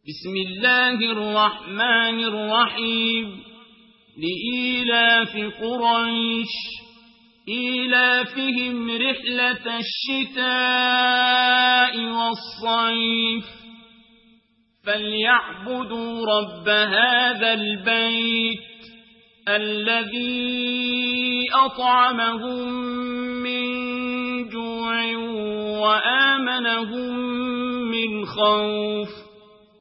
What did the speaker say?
بسم الله الرحمن الرحيم لإيلاف قريش إيلافهم رحلة الشتاء والصيف فليعبدوا رب هذا البيت الذي أطعمهم من جوع وآمنهم من خوف